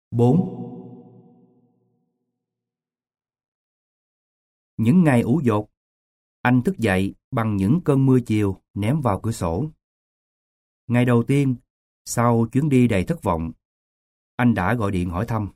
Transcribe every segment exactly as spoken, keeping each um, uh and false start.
Bốn. Những ngày ủ dột, anh thức dậy bằng những cơn mưa chiều ném vào cửa sổ. Ngày đầu tiên, sau chuyến đi đầy thất vọng, anh đã gọi điện hỏi thăm.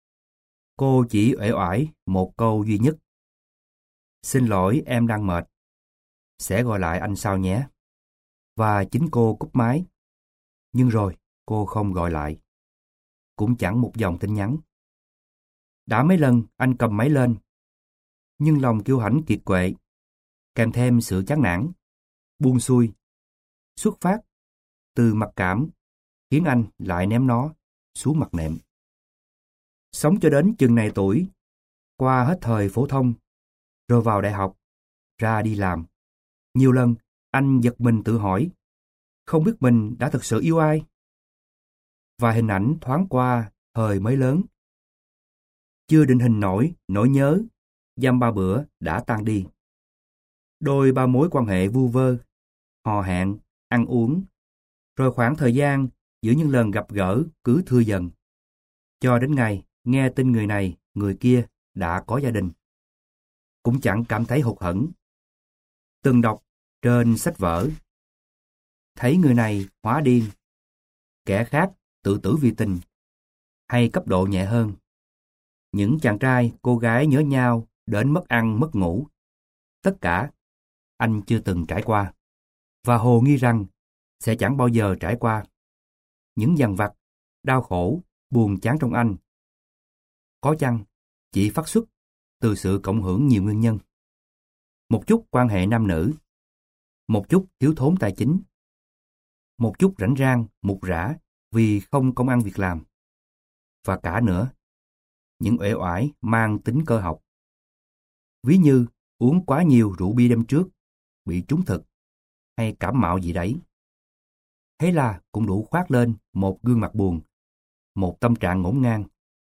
Cô chỉ uể oải một câu duy nhất. Xin lỗi, em đang mệt. Sẽ gọi lại anh sau nhé. Và chính cô cúp máy. Nhưng rồi, cô không gọi lại. Cũng chẳng một dòng tin nhắn. Đã mấy lần anh cầm máy lên, nhưng lòng kiêu hãnh kiệt quệ, kèm thêm sự chán nản, buông xuôi, xuất phát từ mặc cảm, khiến anh lại ném nó xuống mặt nệm. Sống cho đến chừng này tuổi, qua hết thời phổ thông, rồi vào đại học, ra đi làm. Nhiều lần anh giật mình tự hỏi, không biết mình đã thực sự yêu ai? Và hình ảnh thoáng qua thời mới lớn. Chưa định hình nổi nỗi nhớ, dăm ba bữa đã tan đi. Đôi ba mối quan hệ vu vơ, hò hẹn, ăn uống, rồi khoảng thời gian giữa những lần gặp gỡ cứ thưa dần. Cho đến ngày nghe tin người này, người kia đã có gia đình. Cũng chẳng cảm thấy hụt hẫng. Từng đọc trên sách vở, thấy người này hóa điên, kẻ khác tự tử vì tình, hay cấp độ nhẹ hơn. Những chàng trai, cô gái nhớ nhau đến mất ăn mất ngủ. Tất cả anh chưa từng trải qua, và hồ nghi rằng sẽ chẳng bao giờ trải qua. Những dằn vặt, đau khổ, buồn chán trong anh, có chăng chỉ phát xuất từ sự cộng hưởng nhiều nguyên nhân. Một chút quan hệ nam nữ, một chút thiếu thốn tài chính, một chút rảnh rang, mục rã vì không công ăn việc làm, và cả nữa, những uể oải mang tính cơ học. Ví như uống quá nhiều rượu bia đêm trước, bị trúng thực, hay cảm mạo gì đấy. Thế là cũng đủ khoác lên một gương mặt buồn, một tâm trạng ngổn ngang.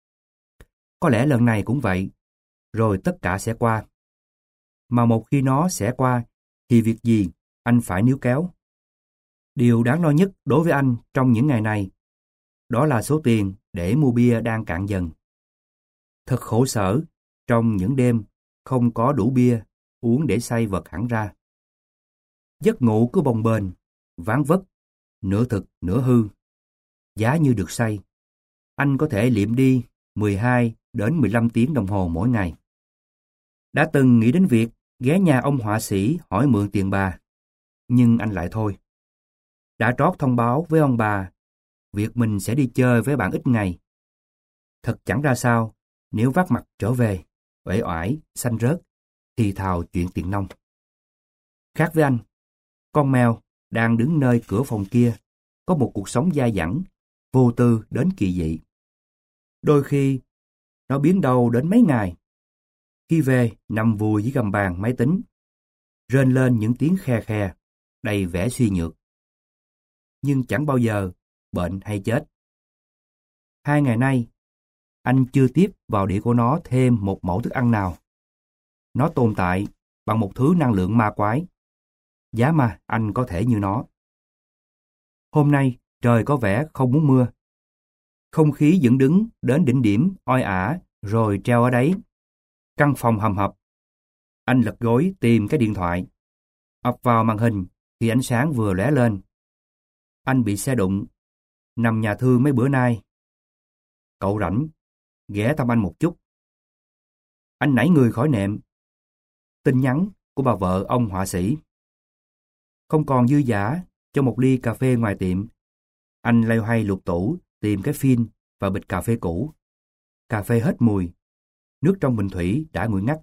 Có lẽ lần này cũng vậy, rồi tất cả sẽ qua. Mà một khi nó sẽ qua, thì việc gì anh phải níu kéo? Điều đáng lo nhất đối với anh trong những ngày này, đó là số tiền để mua bia đang cạn dần. Thật khổ sở trong những đêm không có đủ bia uống để say vật hẳn ra. Giấc ngủ cứ bồng bềnh, ván vất, nửa thực nửa hư. Giá như được say, anh có thể liệm đi mười hai đến mười lăm tiếng đồng hồ mỗi ngày. Đã từng nghĩ đến việc ghé nhà ông họa sĩ hỏi mượn tiền bà, nhưng anh lại thôi. Đã trót thông báo với ông bà việc mình sẽ đi chơi với bạn ít ngày. Thật chẳng ra sao nếu vác mặt trở về, uể oải, xanh rớt, thì thào chuyện tiền nong. Khác với anh, con mèo đang đứng nơi cửa phòng kia có một cuộc sống dai dẳng, vô tư đến kỳ dị. Đôi khi, nó biến đâu đến mấy ngày. Khi về, nằm vùi dưới gầm bàn máy tính, rên lên những tiếng khe khe, đầy vẻ suy nhược. Nhưng chẳng bao giờ bệnh hay chết. Hai ngày nay, anh chưa tiếp vào đĩa của nó thêm một mẫu thức ăn nào. Nó tồn tại bằng một thứ năng lượng ma quái. Giá mà anh có thể như nó. Hôm nay, trời có vẻ không muốn mưa. Không khí dựng đứng đến đỉnh điểm oi ả rồi treo ở đấy. Căn phòng hầm hập. Anh lật gối tìm cái điện thoại. Ập vào màn hình thì ánh sáng vừa lóe lên. Anh bị xe đụng, nằm nhà thương mấy bữa nay. Cậu rảnh, ghé thăm anh một chút. Anh nảy người khỏi nệm. Tin nhắn của bà vợ ông họa sĩ. Không còn dư dả cho một ly cà phê ngoài tiệm. Anh loay hoay lục tủ tìm cái phin và bịch cà phê cũ. Cà phê hết mùi. Nước trong bình thủy đã nguội ngắt.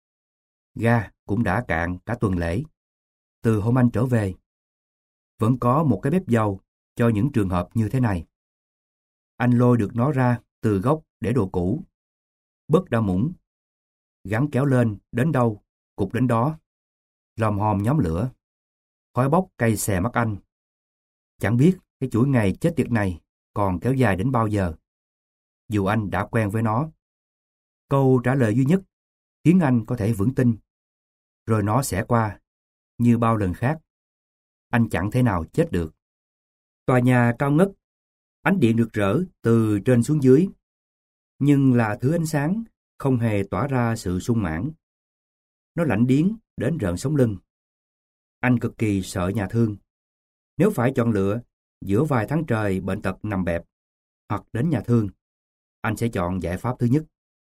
Ga cũng đã cạn cả tuần lễ. Từ hôm anh trở về, vẫn có một cái bếp dầu cho những trường hợp như thế này. Anh lôi được nó ra từ gốc để đồ cũ. Bớt đã muỗng. Gắn kéo lên đến đâu, cục đến đó. Lòm hòm nhóm lửa. Khói bốc cay xè mắt anh. Chẳng biết cái chuỗi ngày chết tiệt này còn kéo dài đến bao giờ. Dù anh đã quen với nó. Câu trả lời duy nhất khiến anh có thể vững tin. Rồi nó sẽ qua, như bao lần khác. Anh chẳng thể nào chết được. Tòa nhà cao ngất, ánh điện rực rỡ từ trên xuống dưới. nhưng là thứ ánh sáng không hề tỏa ra sự sung mãn. Nó lạnh điếng đến rợn sống lưng. Anh cực kỳ sợ nhà thương. Nếu phải chọn lựa giữa vài tháng trời bệnh tật nằm bẹp hoặc đến nhà thương, anh sẽ chọn giải pháp thứ nhất.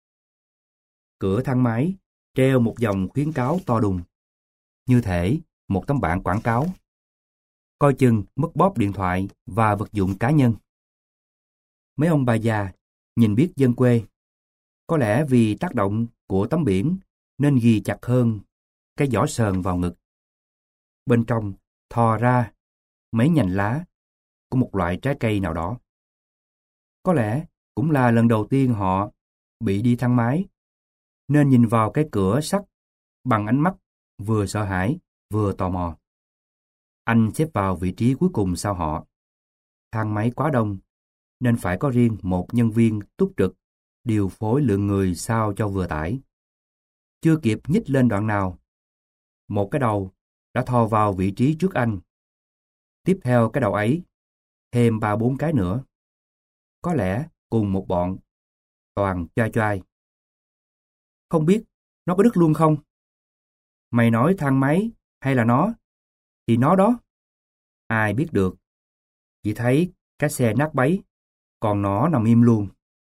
Cửa thang máy treo một dòng khuyến cáo to đùng, như thể một tấm bảng quảng cáo. Coi chừng mất bóp điện thoại và vật dụng cá nhân. Mấy ông bà già nhìn biết dân quê. Có lẽ vì tác động của tấm biển nên ghi chặt hơn cái giỏ sờn vào ngực. Bên trong thò ra mấy nhành lá của một loại trái cây nào đó. Có lẽ cũng là lần đầu tiên họ bị đi thang máy, nên nhìn vào cái cửa sắt bằng ánh mắt vừa sợ hãi vừa tò mò. Anh xếp vào vị trí cuối cùng sau họ. Thang máy quá đông, nên phải có riêng một nhân viên túc trực điều phối lượng người sao cho vừa tải. Chưa kịp nhích lên đoạn nào, một cái đầu đã thò vào vị trí trước anh. Tiếp theo cái đầu ấy, thêm ba bốn cái nữa. Có lẽ cùng một bọn, toàn choai choai. Không biết nó có đứt luôn không? Mày nói thang máy hay là nó? Thì nó đó. Ai biết được. Chỉ thấy cái xe nát bấy, còn nó nằm im luôn.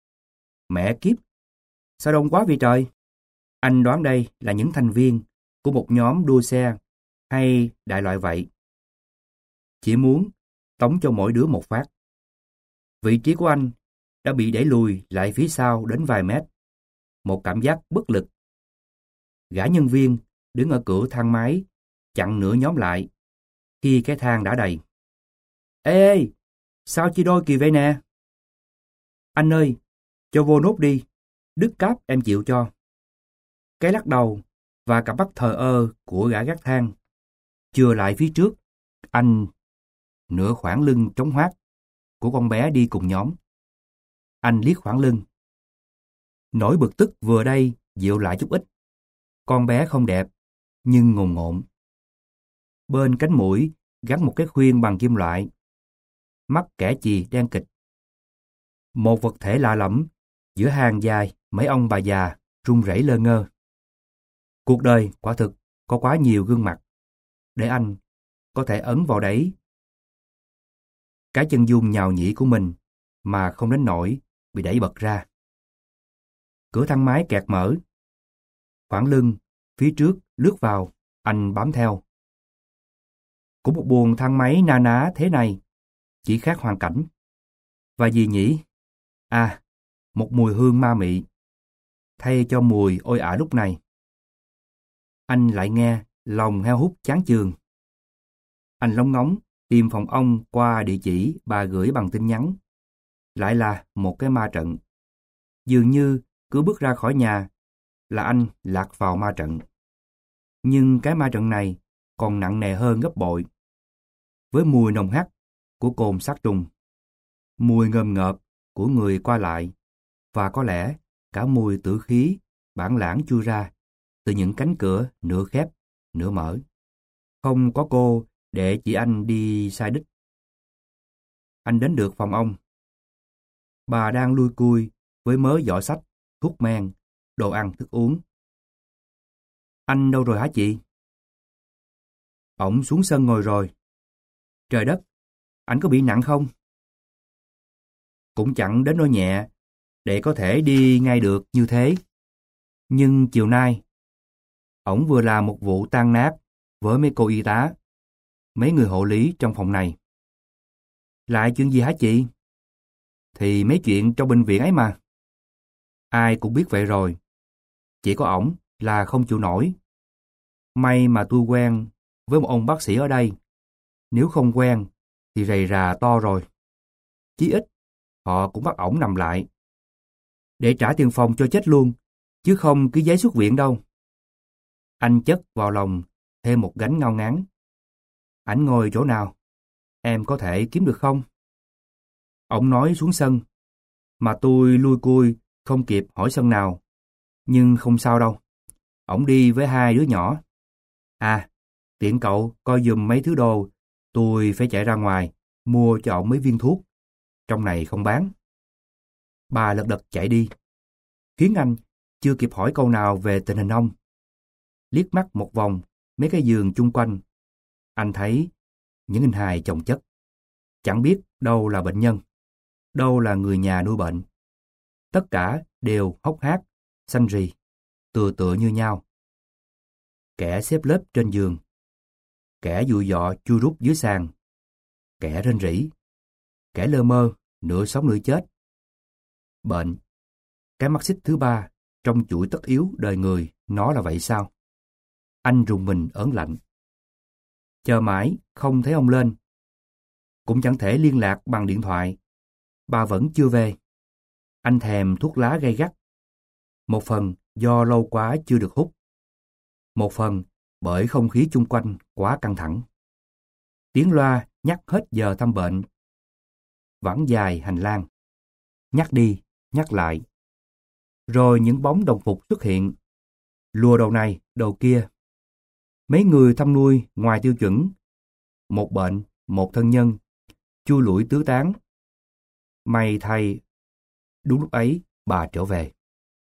Mẹ kiếp, sao đông quá vậy trời? Anh đoán đây là những thành viên của một nhóm đua xe hay đại loại vậy. Chỉ muốn tống cho mỗi đứa một phát. Vị trí của anh đã bị đẩy lùi lại phía sau đến vài mét. Một cảm giác bất lực. Gã nhân viên đứng ở cửa thang máy chặn nửa nhóm lại khi cái thang đã đầy. Ê ê, sao chia đôi kỳ vậy nè? Anh ơi, cho vô nốt đi, đứt cáp em chịu cho. Cái lắc đầu và cặp mắt thờ ơ của gã gác thang chừa lại phía trước anh nửa khoảng lưng trống hoác của con bé đi cùng nhóm. Anh liếc khoảng lưng. Nỗi bực tức vừa đây dịu lại chút ít. Con bé không đẹp, nhưng ngồn ngộn. Bên cánh mũi gắn một cái khuyên bằng kim loại. Mắt kẻ chì đen kịch. Một vật thể lạ lẫm giữa hàng dài mấy ông bà già run rẩy lơ ngơ. Cuộc đời quả thực có quá nhiều gương mặt để anh có thể ấn vào đấy cái chân dung nhào nhĩ của mình mà không đến nỗi bị đẩy bật ra. Cửa thang máy kẹt mở. Khoảng lưng phía trước lướt vào, anh bám theo. Cũng một buồng thang máy na ná thế này, chỉ khác hoàn cảnh. Và gì nhỉ? À, một mùi hương ma mị, thay cho mùi ôi ả lúc này. Anh lại nghe lòng heo hút chán chường. Anh lóng ngóng tìm phòng ông qua địa chỉ bà gửi bằng tin nhắn. Lại là một cái ma trận. Dường như cứ bước ra khỏi nhà là anh lạc vào ma trận. Nhưng cái ma trận này còn nặng nề hơn gấp bội. Với mùi nồng hắc của cồn sát trùng, mùi ngầm ngợp của người qua lại, và có lẽ cả mùi tử khí bản lãng chui ra từ những cánh cửa nửa khép, nửa mở. Không có cô để chỉ anh đi sai đích. Anh đến được phòng ông. Bà đang lui cui với mớ giỏ sách, thuốc men, đồ ăn, thức uống. Anh đâu rồi hả chị? Ổng xuống sân ngồi rồi. Trời đất, anh có bị nặng không? Cũng chẳng đến nỗi nhẹ để có thể đi ngay được như thế. Nhưng chiều nay, ổng vừa làm một vụ tan nát với mấy cô y tá, mấy người hộ lý trong phòng này. Lại chuyện gì hả chị? Thì mấy chuyện trong bệnh viện ấy mà. Ai cũng biết vậy rồi. Chỉ có ổng là không chịu nổi. May mà tôi quen với một ông bác sĩ ở đây. Nếu không quen thì rầy rà to rồi. Chí ít họ cũng bắt ổng nằm lại để trả tiền phòng cho chết luôn, chứ không cứ giấy xuất viện đâu. Anh chất vào lòng thêm một gánh ngao ngán. Ảnh ngồi chỗ nào? Em có thể kiếm được không? Ổng nói xuống sân, mà tôi lui cui không kịp hỏi sân nào. Nhưng không sao đâu. Ổng đi với hai đứa nhỏ. À, tiện cậu coi giùm mấy thứ đồ, tôi phải chạy ra ngoài mua cho ổng mấy viên thuốc. Trong này không bán. Bà lật đật chạy đi. khiến anh chưa kịp hỏi câu nào về tình hình ông. Liếc mắt một vòng mấy cái giường chung quanh, anh thấy những hình hài chồng chất. Chẳng biết đâu là bệnh nhân, đâu là người nhà nuôi bệnh. Tất cả đều hốc hác, xanh rì, tựa tựa như nhau. Kẻ xếp lớp trên giường, kẻ dụi dọ chui rút dưới sàn, kẻ rên rỉ, kẻ lơ mơ, nửa sống nửa chết. Bệnh, cái mắt xích thứ ba trong chuỗi tất yếu đời người, nó là vậy sao? Anh rùng mình ớn lạnh. Chờ mãi không thấy ông lên. Cũng chẳng thể liên lạc bằng điện thoại. Bà vẫn chưa về. Anh thèm thuốc lá gay gắt. Một phần do lâu quá chưa được hút. Một phần bởi không khí chung quanh quá căng thẳng. Tiếng loa nhắc hết giờ thăm bệnh. Vẳng dài hành lang. Nhắc đi, nhắc lại. Rồi những bóng đồng phục xuất hiện. Lùa đầu này, đầu kia. Mấy người thăm nuôi ngoài tiêu chuẩn. Một bệnh, một thân nhân. Chui lủi tứ tán. May thay. Đúng lúc ấy, bà trở về.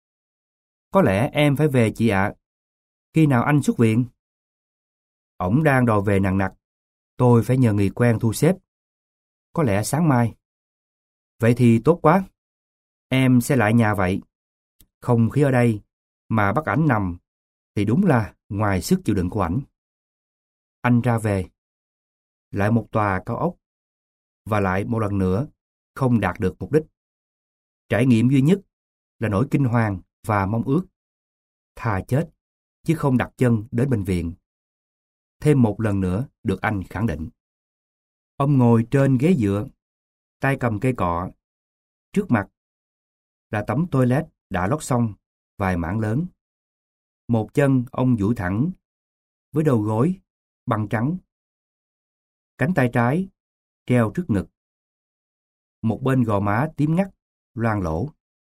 Có lẽ em phải về chị ạ. Khi nào anh xuất viện? Ổng đang đòi về nằng nặc. Tôi phải nhờ người quen thu xếp. Có lẽ sáng mai. Vậy thì tốt quá. Em sẽ lại nhà vậy. Không khí ở đây mà bắt ảnh nằm thì đúng là ngoài sức chịu đựng của ảnh. Anh ra về. Lại một tòa cao ốc. Và lại một lần nữa không đạt được mục đích. Trải nghiệm duy nhất là nỗi kinh hoàng và mong ước. Thà chết chứ không đặt chân đến bệnh viện. Thêm một lần nữa được anh khẳng định. Ông ngồi trên ghế dựa, tay cầm cây cọ. Trước mặt là tấm toilet đã lót xong vài mảng lớn. Một chân ông duỗi thẳng với đầu gối băng trắng. Cánh tay trái treo trước ngực. Một bên gò má tím ngắt, loang lổ.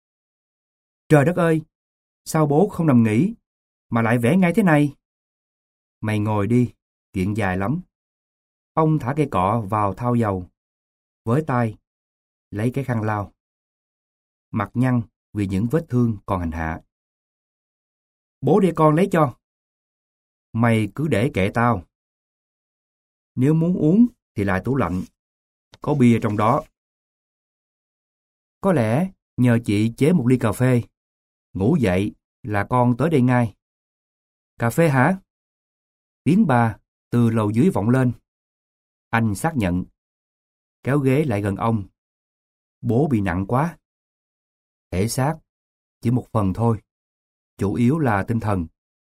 Trời đất ơi! Sao bố không nằm nghỉ mà lại vẽ ngay thế này? Mày ngồi đi, chuyện dài lắm. Ông thả cây cọ vào thau dầu. Với tay, lấy cái khăn lau. Mặt nhăn vì những vết thương còn hành hạ. Bố để con lấy cho. Mày cứ để kệ tao. Nếu muốn uống thì lại tủ lạnh. Có bia trong đó. Có lẽ nhờ chị chế một ly cà phê. Ngủ dậy là con tới đây ngay. Cà phê hả? Tiếng bà từ lầu dưới vọng lên. Anh xác nhận. Kéo ghế lại gần ông. Bố bị nặng quá. Thể xác chỉ một phần thôi. Chủ yếu là tinh thần.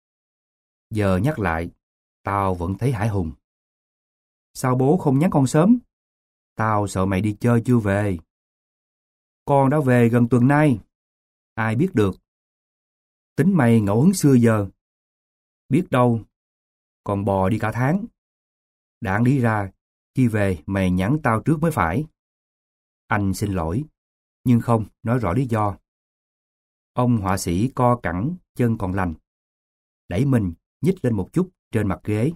Giờ nhắc lại, tao vẫn thấy hãi hùng. Sao bố không nhắn con sớm? Tao sợ mày đi chơi chưa về. Con đã về gần tuần nay. Ai biết được. Tính mày ngẫu hứng xưa giờ. Biết đâu, còn bò đi cả tháng. Đạn đi ra, khi về mày nhắn tao trước mới phải. Anh xin lỗi, nhưng không nói rõ lý do. Ông họa sĩ co cẳng, chân còn lành. Đẩy mình nhích lên một chút trên mặt ghế.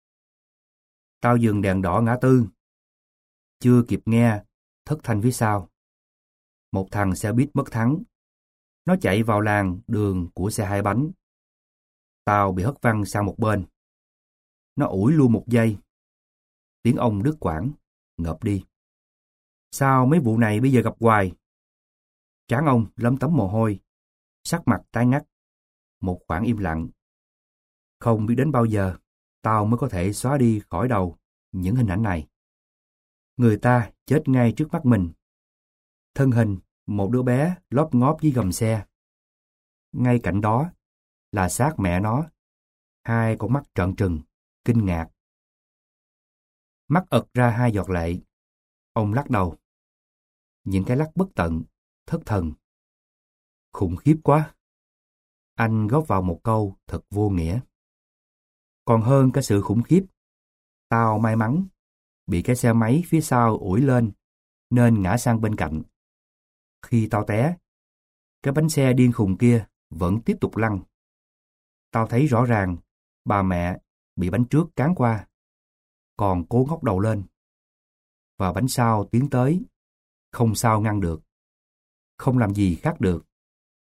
Tao dừng đèn đỏ ngã tư. Chưa kịp nghe, thất thanh phía sau. Một thằng xe buýt mất thắng. Nó chạy vào làn đường của xe hai bánh. Tao bị hất văng sang một bên. Nó ủi luôn một giây. Tiếng ông đứt quãng, ngợp đi. Sao mấy vụ này bây giờ gặp hoài? Trán ông lấm tấm mồ hôi, sắc mặt tái ngắt. Một khoảng im lặng. Không biết đến bao giờ, tao mới có thể xóa đi khỏi đầu những hình ảnh này. Người ta chết ngay trước mắt mình. Thân hình một đứa bé lóp ngóp dưới gầm xe. Ngay cạnh đó là xác mẹ nó. Hai con mắt trợn trừng, kinh ngạc. Mắt ật ra hai giọt lệ. Ông lắc đầu. Những cái lắc bất tận, thất thần. Khủng khiếp quá. Anh góp vào một câu thật vô nghĩa. Còn hơn cả sự khủng khiếp. Tao may mắn bị cái xe máy phía sau ủi lên nên ngã sang bên cạnh. Khi tao té, cái bánh xe điên khùng kia vẫn tiếp tục lăn. Tao thấy rõ ràng bà mẹ bị bánh trước cán qua, còn cố ngóc đầu lên. Và bánh sau tiến tới, không sao ngăn được. Không làm gì khác được.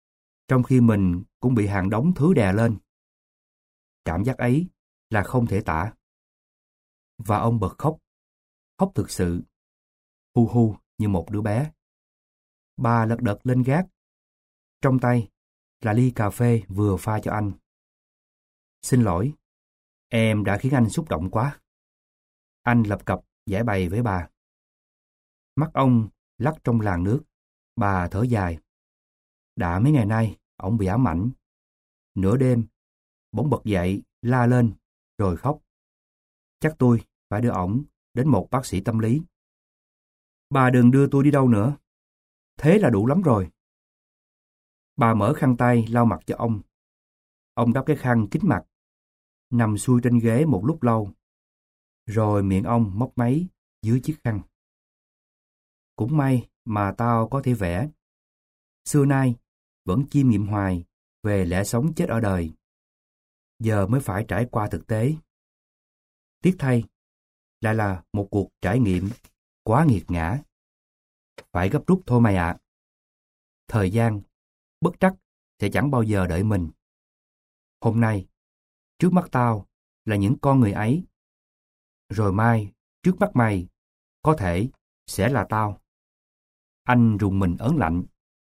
trong khi mình cũng bị hàng đống thứ đè lên. Cảm giác ấy là không thể tả. Và ông bật khóc, khóc thực sự, hu hu như một đứa bé. Bà lật đật lên gác, trong tay là ly cà phê vừa pha cho anh. Xin lỗi, em đã khiến anh xúc động quá. Anh lập cập giải bày với bà. Mắt ông lắc trong làn nước, bà thở dài. Đã mấy ngày nay, ông bị ám ảnh. Nửa đêm, bỗng bật dậy, la lên, rồi khóc. Chắc tôi phải đưa ổng đến một bác sĩ tâm lý. Bà đừng đưa tôi đi đâu nữa. Thế là đủ lắm rồi. Bà mở khăn tay lau mặt cho ông. Ông đắp cái khăn kín mặt, nằm xuôi trên ghế một lúc lâu. Rồi miệng ông móc máy dưới chiếc khăn. Cũng may mà tao có thể vẽ. Xưa nay vẫn chiêm nghiệm hoài về lẽ sống chết ở đời. Giờ mới phải trải qua thực tế. Tiếc thay, lại là một cuộc trải nghiệm quá nghiệt ngã. Phải gấp rút thôi mày ạ. Thời gian, bất trắc sẽ chẳng bao giờ đợi mình. Hôm nay, trước mắt tao là những con người ấy. Rồi mai, trước mắt mày, có thể sẽ là tao. Anh rùng mình ớn lạnh.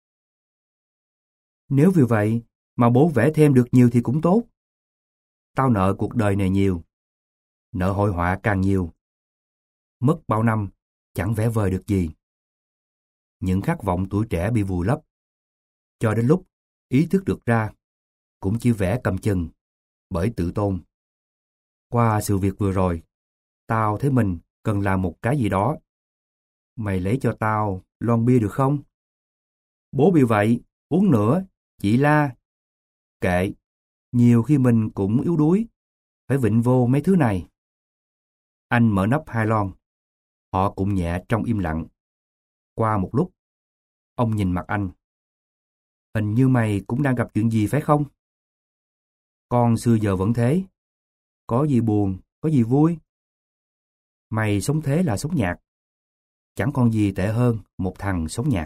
Nếu vì vậy mà bố vẽ thêm được nhiều thì cũng tốt. Tao nợ cuộc đời này nhiều. Nợ hội họa càng nhiều. Mất bao năm, chẳng vẽ vời được gì. Những khát vọng tuổi trẻ bị vùi lấp. Cho đến lúc ý thức được ra, cũng chỉ vẽ cầm chừng, bởi tự tôn. Qua sự việc vừa rồi, tao thấy mình cần làm một cái gì đó. Mày lấy cho tao lon bia được không? Bố bị vậy, uống nữa, chị la. Kệ, nhiều khi mình cũng yếu đuối, phải vịn vô mấy thứ này. Anh mở nắp hai lon. Họ cũng nhẹ trong im lặng. Qua một lúc, ông nhìn mặt anh. Hình như mày cũng đang gặp chuyện gì phải không? Con xưa giờ vẫn thế. Có gì buồn, có gì vui. Mày sống thế là sống nhạt. Chẳng còn gì tệ hơn một thằng sống nhạt.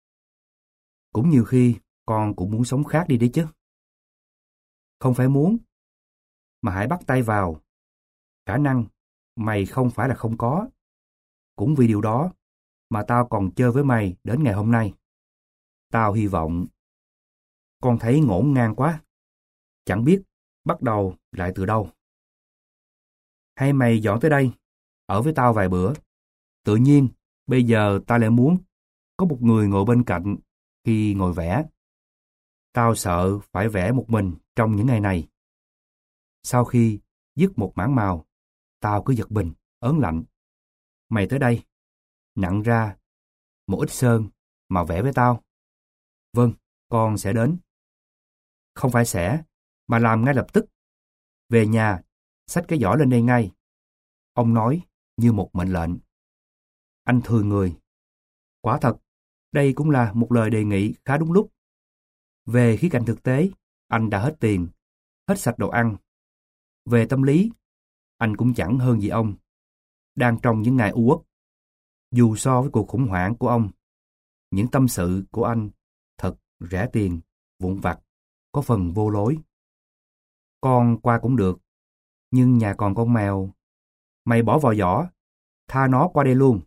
Cũng nhiều khi con cũng muốn sống khác đi đấy chứ. Không phải muốn, mà hãy bắt tay vào. Khả năng mày không phải là không có. Cũng vì điều đó mà tao còn chơi với mày đến ngày hôm nay. Tao hy vọng. Con thấy ngổn ngang quá. Chẳng biết bắt đầu lại từ đâu. Hay mày dọn tới đây, ở với tao vài bữa. Tự nhiên, bây giờ tao lại muốn có một người ngồi bên cạnh khi ngồi vẽ. Tao sợ phải vẽ một mình trong những ngày này. Sau khi dứt một mảng màu, tao cứ giật mình, ớn lạnh. Mày tới đây, nặn ra một ít sơn mà vẽ với tao. Vâng, con sẽ đến. Không phải sẽ, mà làm ngay lập tức. Về nhà, xách cái giỏ lên đây ngay. Ông nói như một mệnh lệnh. Anh thừa người. Quả thật, đây cũng là một lời đề nghị khá đúng lúc. Về khía cạnh thực tế, anh đã hết tiền, hết sạch đồ ăn. Về tâm lý, anh cũng chẳng hơn gì ông. Đang trong những ngày u uất. Dù so với cuộc khủng hoảng của ông, những tâm sự của anh thật rẻ tiền, vụn vặt, có phần vô lối. Con qua cũng được, nhưng nhà còn con mèo. Mày bỏ vào giỏ, tha nó qua đây luôn.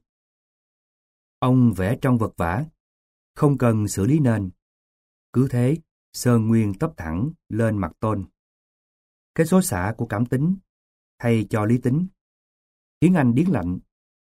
Ông vẽ trong vật vã, không cần xử lý nền. Cứ thế, sơn nguyên tấp thẳng lên mặt tôn. Cái xối xả của cảm tính, thay cho lý tính, khiến anh điếng lạnh.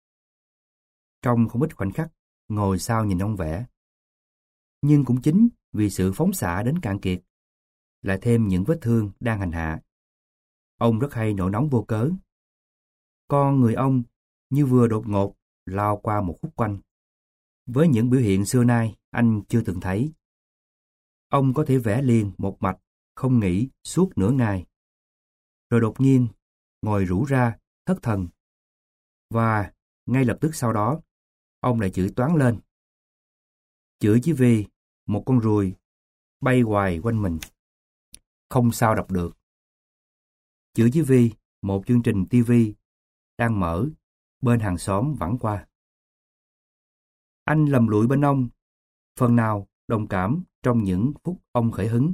Trong không ít khoảnh khắc, ngồi sau nhìn ông vẽ. Nhưng cũng chính vì sự phóng xạ đến cạn kiệt, lại thêm những vết thương đang hành hạ. Ông rất hay nổi nóng vô cớ. Con người ông như vừa đột ngột lao qua một khúc quanh, với những biểu hiện xưa nay anh chưa từng thấy. Ông có thể vẽ liền một mạch, không nghỉ suốt nửa ngày. Rồi đột nhiên, ngồi rũ ra, thất thần. Và ngay lập tức sau đó, ông lại chửi toáng lên. Chửi chỉ vì một con ruồi bay hoài quanh mình, không sao đọc được. Chửi chỉ vì một chương trình ti vi đang mở bên hàng xóm vẳng qua. Anh lầm lũi bên ông, phần nào đồng cảm trong trong những phút ông khởi hứng.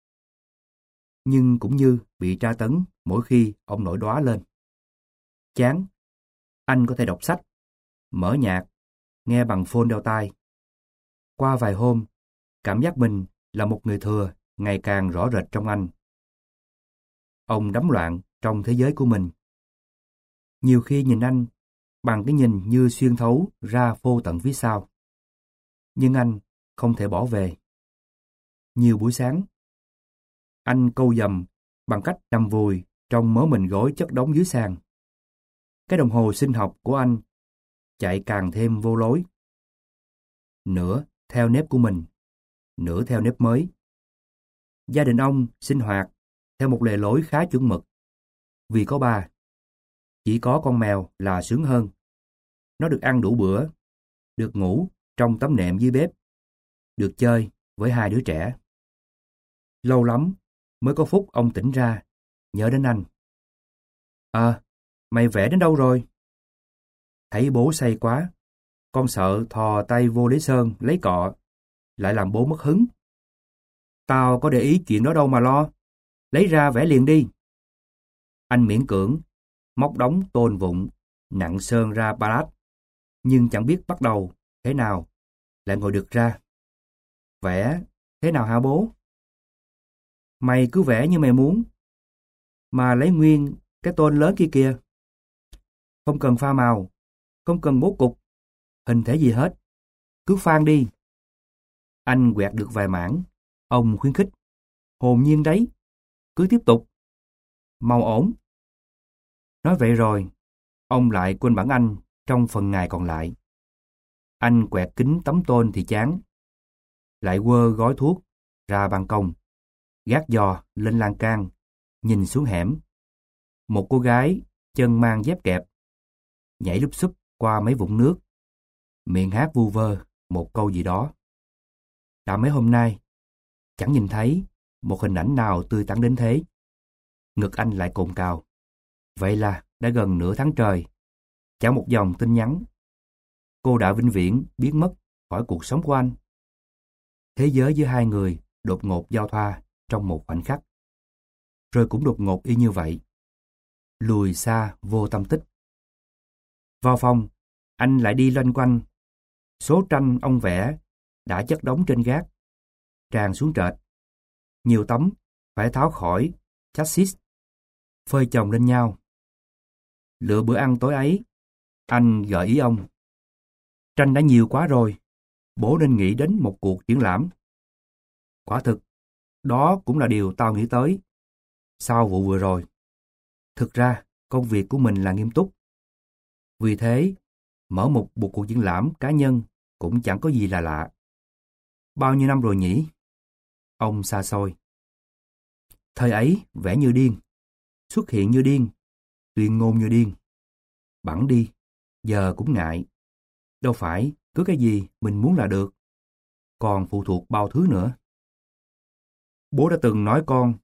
Nhưng cũng như bị tra tấn mỗi khi ông nổi đoá lên. Chán, anh có thể đọc sách, mở nhạc, nghe bằng phone đeo tai. Qua vài hôm, cảm giác mình là một người thừa ngày càng rõ rệt trong anh. Ông đắm loạn trong thế giới của mình. Nhiều khi nhìn anh bằng cái nhìn như xuyên thấu ra vô tận phía sau. Nhưng anh không thể bỏ về. Nhiều buổi sáng, anh câu dầm bằng cách nằm vùi trong mớ mình gối chất đống dưới sàn. Cái đồng hồ sinh học của anh chạy càng thêm vô lối. Nửa theo nếp của mình, nửa theo nếp mới. Gia đình ông sinh hoạt theo một lề lối khá chuẩn mực. Vì có ba, chỉ có con mèo là sướng hơn. Nó được ăn đủ bữa, được ngủ trong tấm nệm dưới bếp, được chơi với hai đứa trẻ. Lâu lắm mới có phút ông tỉnh ra, nhớ đến anh. À, mày vẽ đến đâu rồi? Thấy bố say quá, con sợ thò tay vô lấy sơn, lấy cọ, lại làm bố mất hứng. Tao có để ý chuyện đó đâu mà lo, lấy ra vẽ liền đi. Anh miễn cưỡng, móc đống tôn vụn, nặng sơn ra pallet, nhưng chẳng biết bắt đầu thế nào, lại ngồi được ra. Vẽ thế nào hả bố? Mày cứ vẽ như mày muốn, mà lấy nguyên cái tôn lớn kia kìa. Không cần pha màu, không cần bố cục, hình thể gì hết, cứ phang đi. Anh quẹt được vài mảng, ông khuyến khích. Hồn nhiên đấy, cứ tiếp tục. Màu ổn. Nói vậy rồi, ông lại quên bẵng anh trong phần ngày còn lại. Anh quẹt kính tấm tôn thì chán. Lại quơ gói thuốc ra ban công, gác giò lên lan can, nhìn xuống hẻm. Một cô gái chân mang dép kẹp, nhảy lúp xúp qua mấy vũng nước, miệng hát vu vơ một câu gì đó. Đã mấy hôm nay, chẳng nhìn thấy một hình ảnh nào tươi tắn đến thế. Ngực anh lại cồn cào. Vậy là đã gần nửa tháng trời, chẳng một dòng tin nhắn. Cô đã vĩnh viễn biến mất khỏi cuộc sống của anh. Thế giới giữa hai người đột ngột giao thoa trong một khoảnh khắc. Rồi cũng đột ngột y như vậy, lùi xa vô tâm tích. Vào phòng, anh lại đi loanh quanh. Số tranh ông vẽ đã chất đống trên gác, tràn xuống trệt. Nhiều tấm phải tháo khỏi chassis, phơi chồng lên nhau. Lựa bữa ăn tối ấy, anh gợi ý ông. Tranh đã nhiều quá rồi, bố nên nghĩ đến một cuộc triển lãm. Quả thực, đó cũng là điều tao nghĩ tới sau vụ vừa rồi. Thực ra, công việc của mình là nghiêm túc. Vì thế, mở một, một cuộc triển lãm cá nhân cũng chẳng có gì là lạ. Bao nhiêu năm rồi nhỉ? Ông xa xôi. Thời ấy vẽ như điên, xuất hiện như điên, tuyên ngôn như điên. Bẵng đi, giờ cũng ngại. Đâu phải cứ cái gì mình muốn là được, còn phụ thuộc bao thứ nữa. Bố đã từng nói con,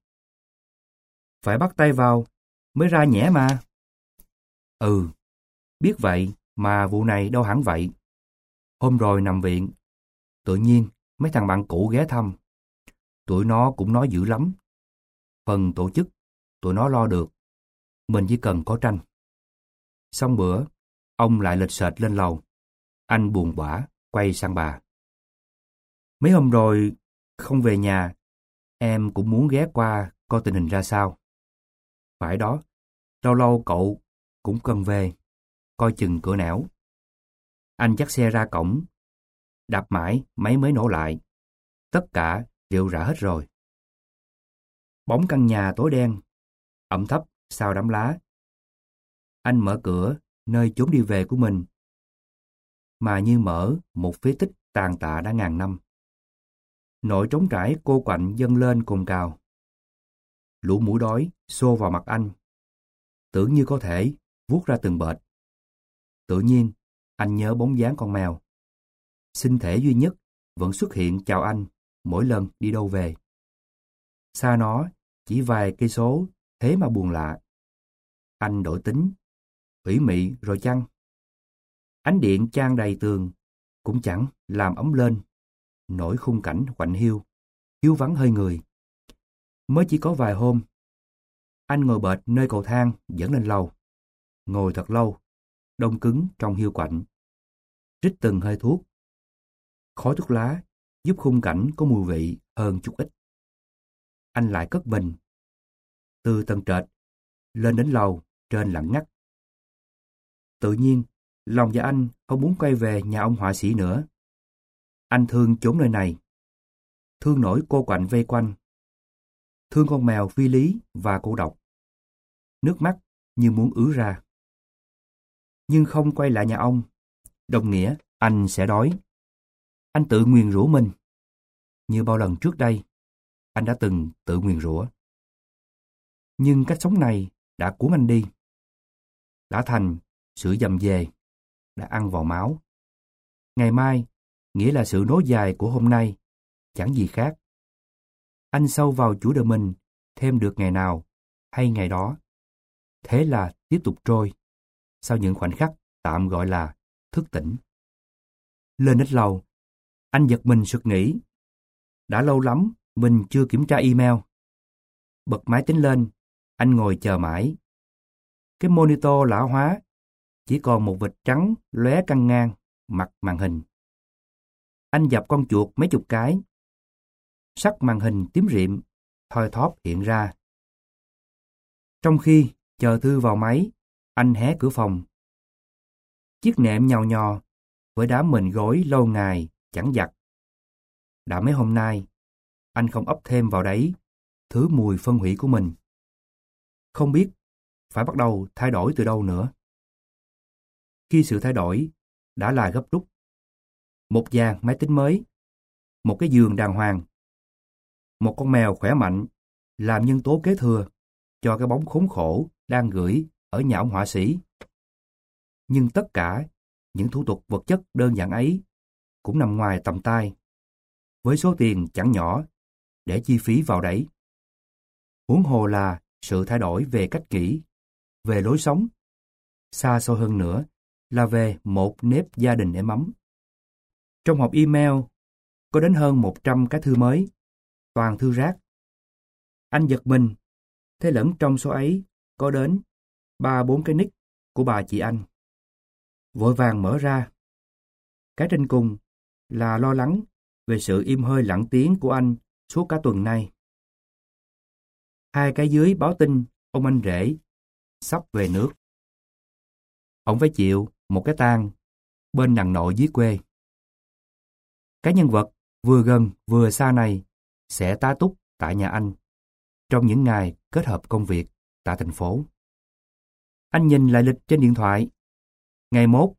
phải bắt tay vào mới ra nhẽ mà. Ừ, biết vậy mà vụ này đâu hẳn vậy. Hôm rồi nằm viện, tự nhiên mấy thằng bạn cũ ghé thăm. Tụi nó cũng nói dữ lắm. Phần tổ chức, tụi nó lo được. Mình chỉ cần có tranh. Xong bữa, ông lại lệch sệt lên lầu. Anh buồn bã, quay sang bà. Mấy hôm rồi, không về nhà, em cũng muốn ghé qua coi tình hình ra sao. Phải đó, lâu lâu cậu cũng cần về, coi chừng cửa nẻo. Anh dắt xe ra cổng, đạp mãi máy mới nổ lại. Tất cả rệu rã hết rồi. Bóng căn nhà tối đen, ẩm thấp sau đám lá. Anh mở cửa nơi chốn đi về của mình, mà như mở một phế tích tàn tạ đã ngàn năm. Nỗi trống trải cô quạnh dâng lên cồn cào. Lũ muỗi đói xô vào mặt anh, tưởng như có thể vuốt ra từng bệt. Tự nhiên, anh nhớ bóng dáng con mèo. Sinh thể duy nhất vẫn xuất hiện chào anh mỗi lần đi đâu về. Xa nó chỉ vài cây số, thế mà buồn lạ. Anh đổi tính, ủy mị rồi chăng? Ánh điện chan đầy tường cũng chẳng làm ấm lên nỗi khung cảnh quạnh hiu thiếu vắng hơi người. Mới chỉ có vài hôm, anh ngồi bệt nơi cầu thang dẫn lên lầu. Ngồi thật lâu, đông cứng trong hiu quạnh. Rít từng hơi thuốc. Khói thuốc lá giúp khung cảnh có mùi vị hơn chút ít. Anh lại cất mình. Từ tầng trệt, lên đến lầu, trên lặng ngắt. Tự nhiên, lòng dạ anh không muốn quay về nhà ông họa sĩ nữa. Anh thương chốn nơi này. Thương nỗi cô quạnh vây quanh. Thương con mèo phi lý và cô độc. Nước mắt như muốn ứa ra. Nhưng không quay lại nhà ông, đồng nghĩa anh sẽ đói. Anh tự nguyền rủa mình. Như bao lần trước đây, anh đã từng tự nguyền rủa. Nhưng cách sống này đã cuốn anh đi. Đã thành sự dầm dề, đã ăn vào máu. Ngày mai, nghĩa là sự nối dài của hôm nay, chẳng gì khác. Anh sâu vào chuỗi đời mình, thêm được ngày nào hay ngày đó. Thế là tiếp tục trôi, sau những khoảnh khắc tạm gọi là thức tỉnh. Lên đến lầu, anh giật mình sực nghĩ. Đã lâu lắm mình chưa kiểm tra email. Bật máy tính lên, anh ngồi chờ mãi. Cái monitor lão hóa, chỉ còn một vệt trắng lóe căng ngang mặt màn hình. Anh dập con chuột mấy chục cái. Sắc màn hình tím rịm, thoi thóp hiện ra. Trong khi chờ thư vào máy, anh hé cửa phòng. Chiếc nệm nhàu nhò với đám mền gối lâu ngày chẳng giặt. Đã mấy hôm nay, anh không ấp thêm vào đấy thứ mùi phân hủy của mình. Không biết phải bắt đầu thay đổi từ đâu nữa. Khi sự thay đổi đã là gấp rút. Một dàn máy tính mới, một cái giường đàng hoàng, một con mèo khỏe mạnh làm nhân tố kế thừa cho cái bóng khốn khổ đang gửi ở nhà ông họa sĩ. Nhưng tất cả những thủ tục vật chất đơn giản ấy cũng nằm ngoài tầm tay, với số tiền chẳng nhỏ để chi phí vào đấy. Huống hồ là sự thay đổi về cách nghĩ, về lối sống, xa xôi hơn nữa là về một nếp gia đình êm ấm. Trong hộp email có đến hơn một trăm cái thư mới, toàn thư rác. Anh giật mình, thế lẫn trong số ấy có đến ba bốn cái nick của bà chị anh. Vội vàng mở ra. Cái trên cùng là lo lắng về sự im hơi lặng tiếng của anh suốt cả tuần nay. Hai cái dưới báo tin ông anh rể sắp về nước. Ông phải chịu một cái tang bên nàng nội dưới quê. Cái nhân vật vừa gần vừa xa này sẽ tá túc tại nhà anh trong những ngày kết hợp công việc tại thành phố. Anh nhìn lại lịch trên điện thoại. Ngày mốt.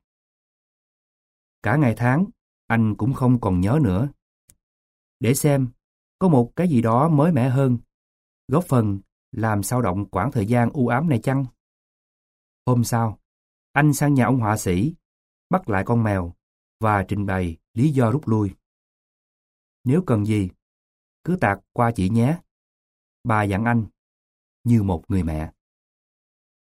Cả ngày tháng anh cũng không còn nhớ nữa. Để xem có một cái gì đó mới mẻ hơn, góp phần làm sao động quãng thời gian u ám này chăng? Hôm sau, anh sang nhà ông họa sĩ, bắt lại con mèo và trình bày lý do rút lui. Nếu cần gì, cứ tạt qua chị nhé. Bà dặn anh như một người mẹ.